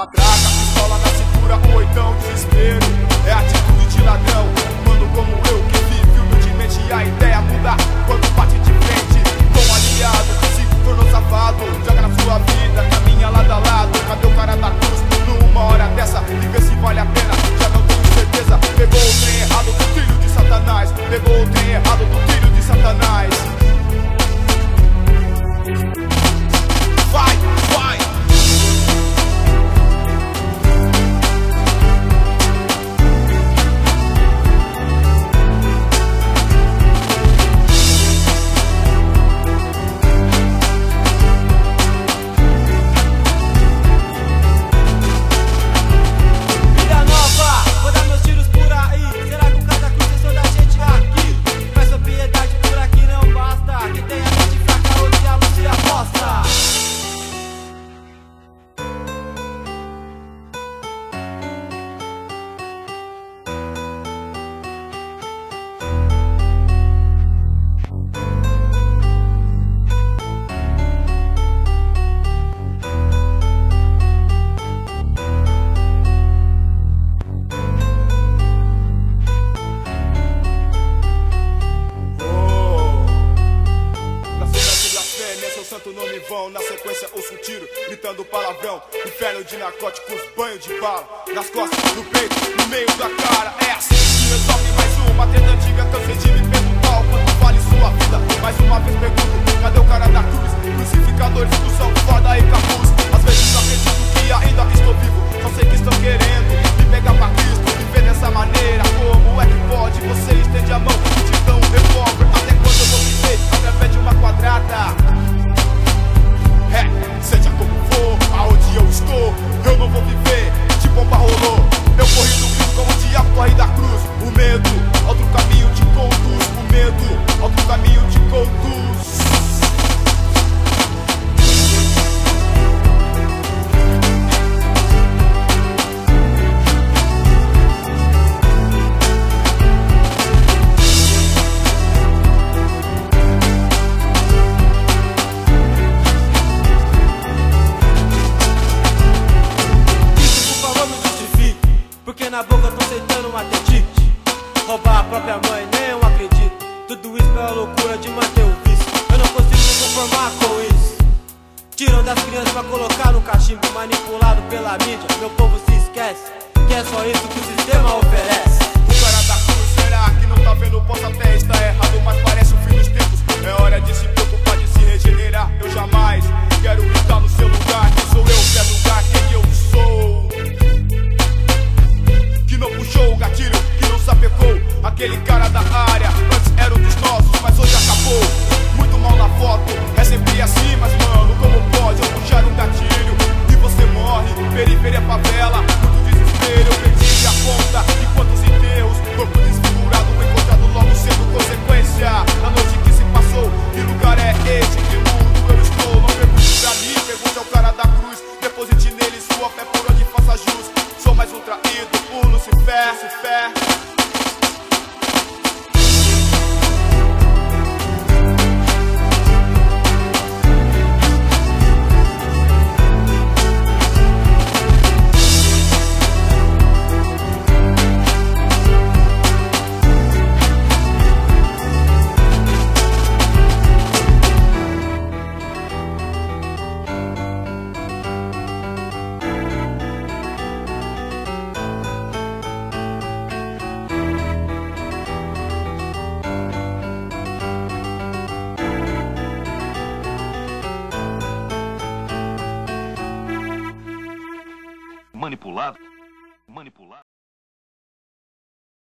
matraca, pistola na cintura ou então desespero. É atitude de ladrão, mano como eu, que vive humildemente e a ideia muda quando bate de frente com um aliado que se tornou safado. Joga na sua vida, caminha lado a lado. Cadê o cara da cruz numa hora dessa? E vê se vale a pena, já não tenho certeza. Pegou o trem errado do trilho de Satanás. Pegou o trem errado do trilho de Satanás. Vai, vai! Não me vão, na sequência ouço um tiro, gritando palavrão. Inferno de narcóticos, banho de bala nas costas, no peito, no meio da cara. É assim que resolve mais uma treta antiga. Cansei de me perguntar o quanto vale sua vida. Mais uma vez pergunto, cadê o cara da cruz? Crucificador, discussão, foda e capuz. Às vezes acredito que ainda estou vivo, só sei que estão querendo me pegar pra Cristo. Viver dessa maneira, como é que pode? Você estende a mão e te dão um revólver. Até quando eu vou viver através de uma quadrada? Seja como for, aonde eu estou, eu não vou viver de bomba rolou. Eu corri do crime como o diabo corre da cruz. O medo, outro caminho te conduz. O medo, outro caminho te conduz. Na boca eu tô aceitando um atentite. Roubar a própria mãe, nem eu acredito. Tudo isso pela loucura de manter o vício. Eu não consigo me conformar com isso. Tiram das crianças pra colocar no cachimbo. Manipulado pela mídia, meu povo se esquece que é só isso que o sistema oferece. O cara da cruz, será que não tá vendo? Posso até estar errado, mas parece o fim dos tempos. É hora de se preocupar, de se regenerar. Eu jamais quero estar no seu lugar. Quem sou eu, quer lugar, quem eu sou. Que não puxou o gatilho, que não sapecou. Aquele cara da área, antes era um dos nossos, mas hoje acabou. Muito mal na foto, é sempre assim. Mas mano, como pode eu puxar um gatilho e você morre? Periferia, favela, muito desespero. Eu perdi a conta de quantos enterros. Corpo desfigurado, encontrado logo sendo consequência da noite que se passou. Que lugar é esse? Que mundo eu estou? Não pergunte pra mim, pergunte ao cara da cruz. Deposite nele sua fé por onde faça jus. Sou mais um traído, o Lucifer, Lucifer. Manipulado. Manipulado.